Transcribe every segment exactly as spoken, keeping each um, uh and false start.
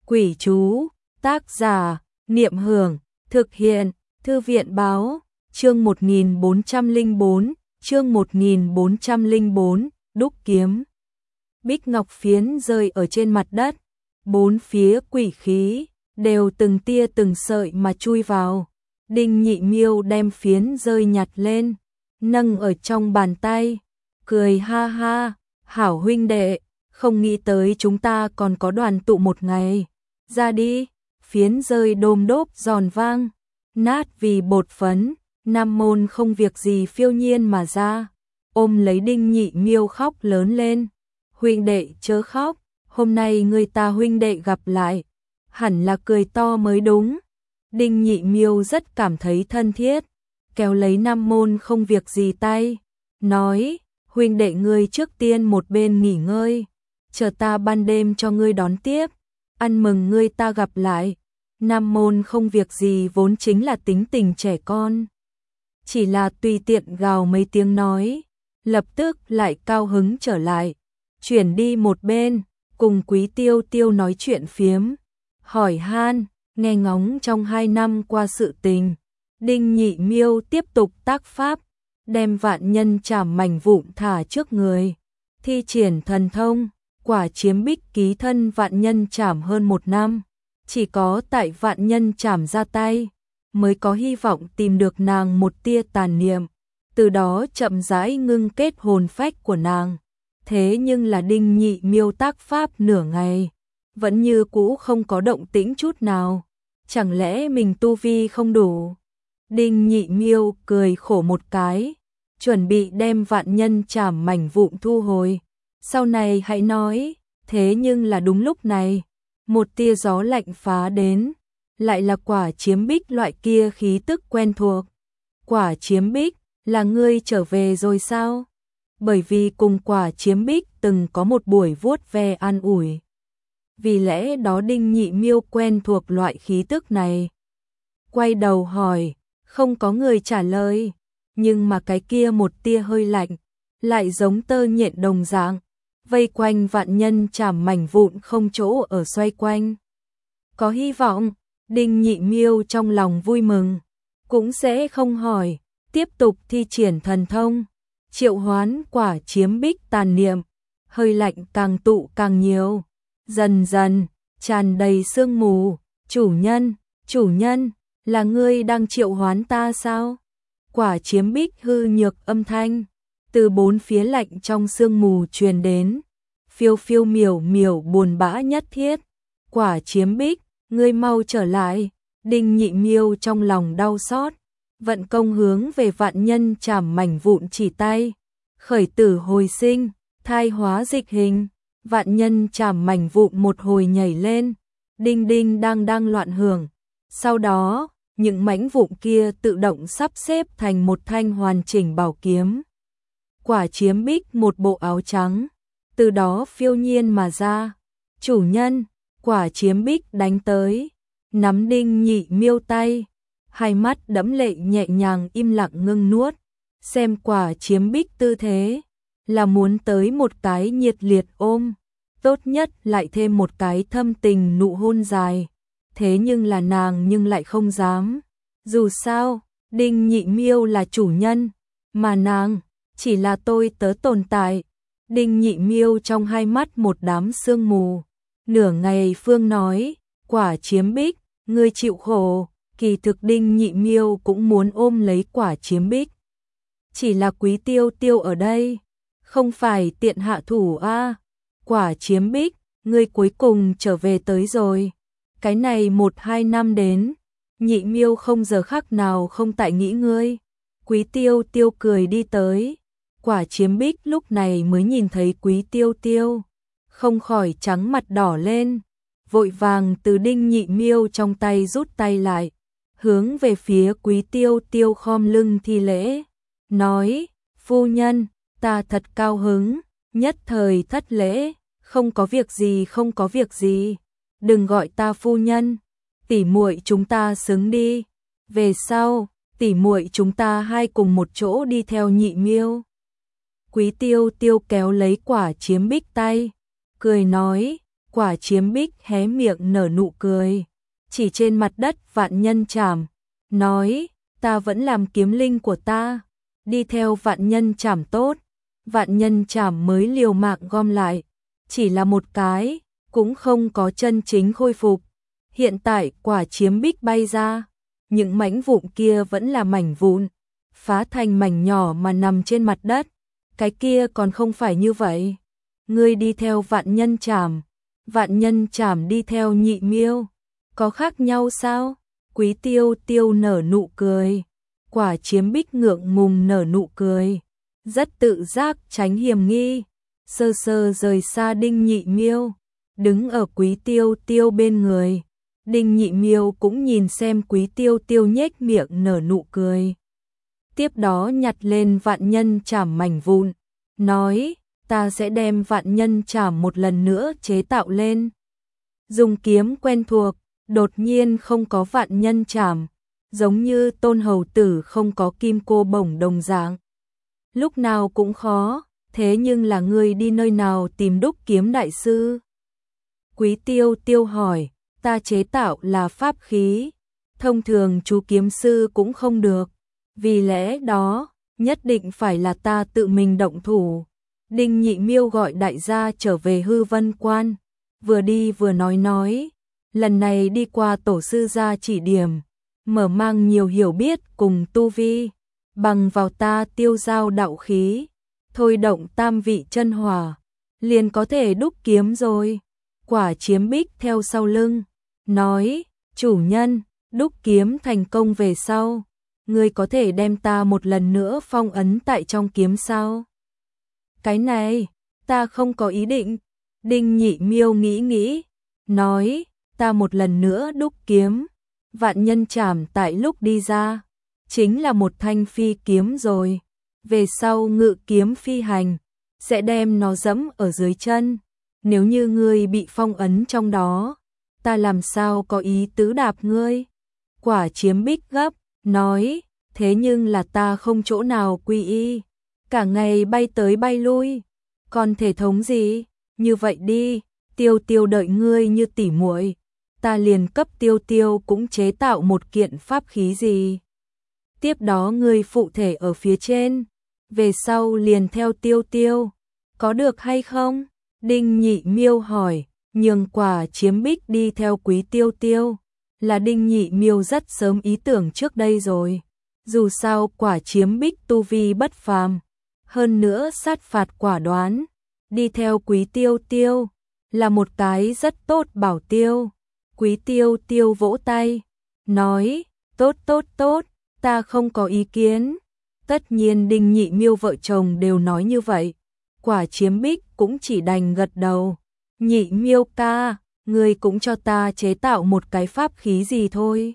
Quỷ chú, tác giả, Niệm Hưởng, thực hiện, Thư viện báo, chương một nghìn bốn trăm lẻ bốn, chương một nghìn bốn trăm lẻ bốn, đúc kiếm. Bích ngọc phiến rơi ở trên mặt đất, bốn phía quỷ khí, đều từng tia từng sợi mà chui vào. Đinh Nhị Miêu đem phiến rơi nhặt lên, nâng ở trong bàn tay, cười ha ha, hảo huynh đệ, không nghĩ tới chúng ta còn có đoàn tụ một ngày. Ra đi, phiến rơi đôm đốp giòn vang, nát vì bột phấn, Nam Môn không việc gì phiêu nhiên mà ra, ôm lấy Đinh Nhị Miêu khóc lớn lên. Huynh đệ chớ khóc, hôm nay người ta huynh đệ gặp lại, hẳn là cười to mới đúng. Đinh Nhị Miêu rất cảm thấy thân thiết, kéo lấy Nam Môn không việc gì tay, nói, huynh đệ ngươi trước tiên một bên nghỉ ngơi, chờ ta ban đêm cho ngươi đón tiếp, ăn mừng ngươi ta gặp lại. Nam Môn không việc gì vốn chính là tính tình trẻ con, chỉ là tùy tiện gào mấy tiếng nói, lập tức lại cao hứng trở lại, chuyển đi một bên, cùng Quý Tiêu Tiêu nói chuyện phiếm, hỏi han, nghe ngóng trong hai năm qua sự tình. Đinh Nhị Miêu tiếp tục tác pháp, đem vạn nhân chảm mảnh vụn thả trước người, thi triển thần thông, quả chiếm bích ký thân vạn nhân chảm hơn một năm, chỉ có tại vạn nhân chảm ra tay, mới có hy vọng tìm được nàng một tia tàn niệm, từ đó chậm rãi ngưng kết hồn phách của nàng. Thế nhưng là Đinh Nhị Miêu tác pháp nửa ngày, vẫn như cũ không có động tĩnh chút nào, chẳng lẽ mình tu vi không đủ? Đinh Nhị Miêu cười khổ một cái, chuẩn bị đem vạn nhân chảm mảnh vụn thu hồi, sau này hãy nói. Thế nhưng là đúng lúc này, một tia gió lạnh phá đến, lại là quả chiếm bích loại kia khí tức quen thuộc. Quả chiếm bích, là ngươi trở về rồi sao? Bởi vì cùng quả chiếm bích từng có một buổi vuốt ve an ủi, vì lẽ đó Đinh Nhị Miêu quen thuộc loại khí tức này. Quay đầu hỏi, không có người trả lời, nhưng mà cái kia một tia hơi lạnh, lại giống tơ nhện đồng dạng, vây quanh vạn nhân chảm mảnh vụn không chỗ ở xoay quanh. Có hy vọng, Đinh Nhị Miêu trong lòng vui mừng, cũng sẽ không hỏi, tiếp tục thi triển thần thông, triệu hoán quả chiếm bích tàn niệm, hơi lạnh càng tụ càng nhiều, dần dần tràn đầy sương mù. Chủ nhân, chủ nhân, là ngươi đang triệu hoán ta sao? Quả chiếm bích hư nhược âm thanh từ bốn phía lạnh trong sương mù truyền đến, phiêu phiêu miểu miểu buồn bã nhất thiết. Quả chiếm bích, ngươi mau trở lại. Đinh Nhị Miêu trong lòng đau xót, vận công hướng về vạn nhân chảm mảnh vụn chỉ tay, khởi tử hồi sinh, thai hóa dịch hình. Vạn nhân chảm mảnh vụn một hồi nhảy lên, đinh đinh đang đang loạn hưởng, sau đó những mảnh vụn kia tự động sắp xếp thành một thanh hoàn chỉnh bảo kiếm. Quả chiếm bích một bộ áo trắng, từ đó phiêu nhiên mà ra. Chủ nhân, quả chiếm bích đánh tới, nắm Đinh Nhị Miêu tay, hai mắt đẫm lệ nhẹ nhàng im lặng ngưng nuốt, xem quả chiếm bích tư thế, là muốn tới một cái nhiệt liệt ôm, tốt nhất lại thêm một cái thâm tình nụ hôn dài. Thế nhưng là nàng nhưng lại không dám, dù sao, Đinh Nhị Miêu là chủ nhân, mà nàng chỉ là tôi tớ tồn tại. Đinh Nhị Miêu trong hai mắt một đám sương mù, nửa ngày phương nói, quả chiếm bích, ngươi chịu khổ. Kỳ thực Đinh Nhị Miêu cũng muốn ôm lấy quả chiếm bích, chỉ là Quý Tiêu Tiêu ở đây, không phải tiện hạ thủ a. À. Quả chiếm bích, ngươi cuối cùng trở về tới rồi. Cái này một hai năm đến, Nhị Miêu không giờ khắc nào không tại nghĩ ngươi. Quý Tiêu Tiêu cười đi tới, quả chiếm bích lúc này mới nhìn thấy Quý Tiêu Tiêu, không khỏi trắng mặt đỏ lên, vội vàng từ Đinh Nhị Miêu trong tay rút tay lại, hướng về phía Quý Tiêu Tiêu khom lưng thi lễ, nói, phu nhân, ta thật cao hứng. Nhất thời thất lễ, không có việc gì không có việc gì, đừng gọi ta phu nhân, tỉ muội chúng ta xứng đi, về sau, tỉ muội chúng ta hai cùng một chỗ đi theo Nhị Miêu. Quý Tiêu Tiêu kéo lấy quả chiếm bích tay, cười nói, Quả Chiếm Bích hé miệng nở nụ cười, chỉ trên mặt đất Vạn Nhân Trảm, nói, ta vẫn làm kiếm linh của ta, đi theo Vạn Nhân Trảm tốt. Vạn Nhân Trảm mới liều mạng gom lại, chỉ là một cái, cũng không có chân chính khôi phục. Hiện tại Quả Chiếm Bích bay ra, những mảnh vụn kia vẫn là mảnh vụn, phá thành mảnh nhỏ mà nằm trên mặt đất, cái kia còn không phải như vậy. Ngươi đi theo Vạn Nhân Trảm, Vạn Nhân Trảm đi theo Nhị Miêu, có khác nhau sao? Quý Tiêu Tiêu nở nụ cười, Quả Chiếm Bích ngượng ngùng nở nụ cười, rất tự giác tránh hiểm nghi, sơ sơ rời xa Đinh Nhị Miêu, đứng ở Quý Tiêu Tiêu bên người. Đinh Nhị Miêu cũng nhìn xem Quý Tiêu Tiêu nhếch miệng nở nụ cười. Tiếp đó nhặt lên Vạn Nhân Trảm mảnh vụn, nói, ta sẽ đem Vạn Nhân Trảm một lần nữa chế tạo lên. Dùng kiếm quen thuộc, đột nhiên không có Vạn Nhân Trảm, giống như Tôn Hầu Tử không có kim cô bổng đồng dạng. Lúc nào cũng khó, thế nhưng là ngươi đi nơi nào tìm Đúc Kiếm đại sư? Quý Tiêu Tiêu hỏi, ta chế tạo là pháp khí, thông thường chú kiếm sư cũng không được, vì lẽ đó, nhất định phải là ta tự mình động thủ. Đinh Nhị Miêu gọi đại gia trở về Hư Vân Quan, vừa đi vừa nói nói, lần này đi qua tổ sư gia chỉ điểm, mở mang nhiều hiểu biết cùng tu vi, bằng vào ta tiêu giao đạo khí, thôi động tam vị chân hỏa, liền có thể đúc kiếm rồi. Quả Chiếm Bích theo sau lưng, nói, chủ nhân, đúc kiếm thành công về sau, ngươi có thể đem ta một lần nữa phong ấn tại trong kiếm sao? Cái này, ta không có ý định. Đinh Nhị Miêu nghĩ nghĩ, nói, ta một lần nữa đúc kiếm, Vạn Nhân Trảm tại lúc đi ra, chính là một thanh phi kiếm rồi, về sau ngự kiếm phi hành, sẽ đem nó dẫm ở dưới chân, nếu như ngươi bị phong ấn trong đó, ta làm sao có ý tứ đạp ngươi? Quả Chiếm Bích gấp, nói, thế nhưng là ta không chỗ nào quy y, cả ngày bay tới bay lui, còn thể thống gì? Như vậy đi, Tiêu Tiêu đợi ngươi như tỉ muội, ta liền cấp Tiêu Tiêu cũng chế tạo một kiện pháp khí gì. Tiếp đó ngươi phụ thể ở phía trên, về sau liền theo Tiêu Tiêu, có được hay không? Đinh Nhị Miêu hỏi, nhường Quả Chiếm Bích đi theo Quý Tiêu Tiêu, là Đinh Nhị Miêu rất sớm ý tưởng trước đây rồi. Dù sao Quả Chiếm Bích tu vi bất phàm, hơn nữa sát phạt quả đoán, đi theo Quý Tiêu Tiêu là một cái rất tốt bảo tiêu. Quý Tiêu Tiêu vỗ tay, nói, tốt tốt tốt, ta không có ý kiến. Tất nhiên Đinh Nhị Miêu vợ chồng đều nói như vậy, Quả Chiếm Bích cũng chỉ đành gật đầu. Nhị Miêu ca, ngươi cũng cho ta chế tạo một cái pháp khí gì thôi.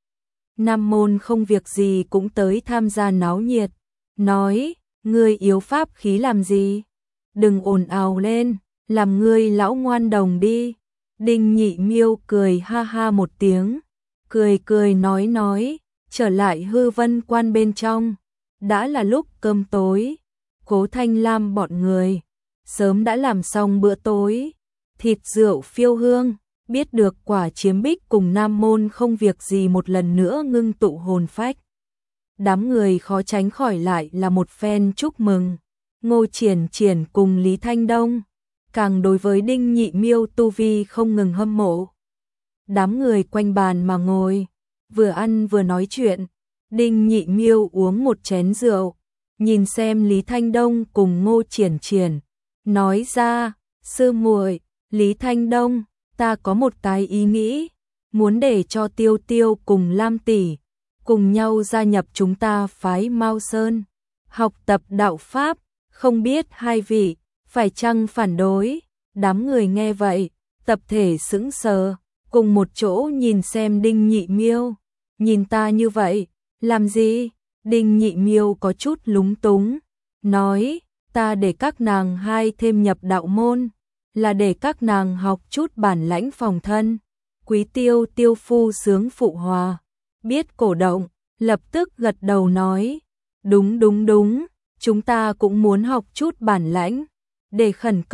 Nam Môn không việc gì cũng tới tham gia náo nhiệt, nói, ngươi yếu pháp khí làm gì? Đừng ồn ào lên, làm ngươi lão ngoan đồng đi. Đinh Nhị Miêu cười ha ha một tiếng, cười cười nói nói, trở lại Hư Vân Quan bên trong. Đã là lúc cơm tối, Cố Thanh Lam bọn người sớm đã làm xong bữa tối, thịt rượu phiêu hương, biết được Quả Chiếm Bích cùng Nam Môn không việc gì một lần nữa ngưng tụ hồn phách. Đám người khó tránh khỏi lại là một phen chúc mừng. Ngô Triển Triển cùng Lý Thanh Đông, càng đối với Đinh Nhị Miêu tu vi không ngừng hâm mộ. Đám người quanh bàn mà ngồi, vừa ăn vừa nói chuyện. Đinh Nhị Miêu uống một chén rượu, nhìn xem Lý Thanh Đông cùng Ngô Triển Triển, nói ra, sư muội, Lý Thanh Đông, ta có một cái ý nghĩ, muốn để cho Tiêu Tiêu cùng Lam tỷ cùng nhau gia nhập chúng ta phái Mao Sơn, học tập đạo pháp, không biết hai vị phải chăng phản đối? Đám người nghe vậy, tập thể sững sờ, cùng một chỗ nhìn xem Đinh Nhị Miêu, nhìn ta như vậy, làm gì? Đinh Nhị Miêu có chút lúng túng, nói, ta để các nàng hai thêm nhập đạo môn, là để các nàng học chút bản lãnh phòng thân. Quý Tiêu Tiêu phu sướng phụ hòa, biết cổ động, lập tức gật đầu nói, đúng đúng đúng, chúng ta cũng muốn học chút bản lãnh, để khẩn cấp,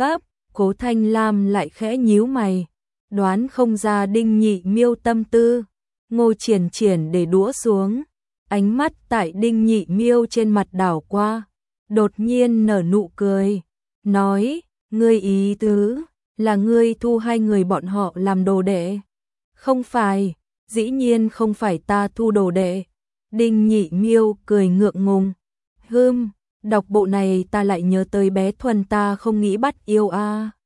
Cố Thanh Lam lại khẽ nhíu mày, đoán không ra Đinh Nhị Miêu tâm tư. Ngô Triển Triển để đũa xuống, ánh mắt tại Đinh Nhị Miêu trên mặt đảo qua, đột nhiên nở nụ cười, nói, ngươi ý tứ là ngươi thu hai người bọn họ làm đồ đệ? Không phải, dĩ nhiên không phải ta thu đồ đệ. Đinh Nhị Miêu cười ngượng ngùng, hưm, đọc bộ này ta lại nhớ tới bé Thuần ta không nghĩ bắt yêu a.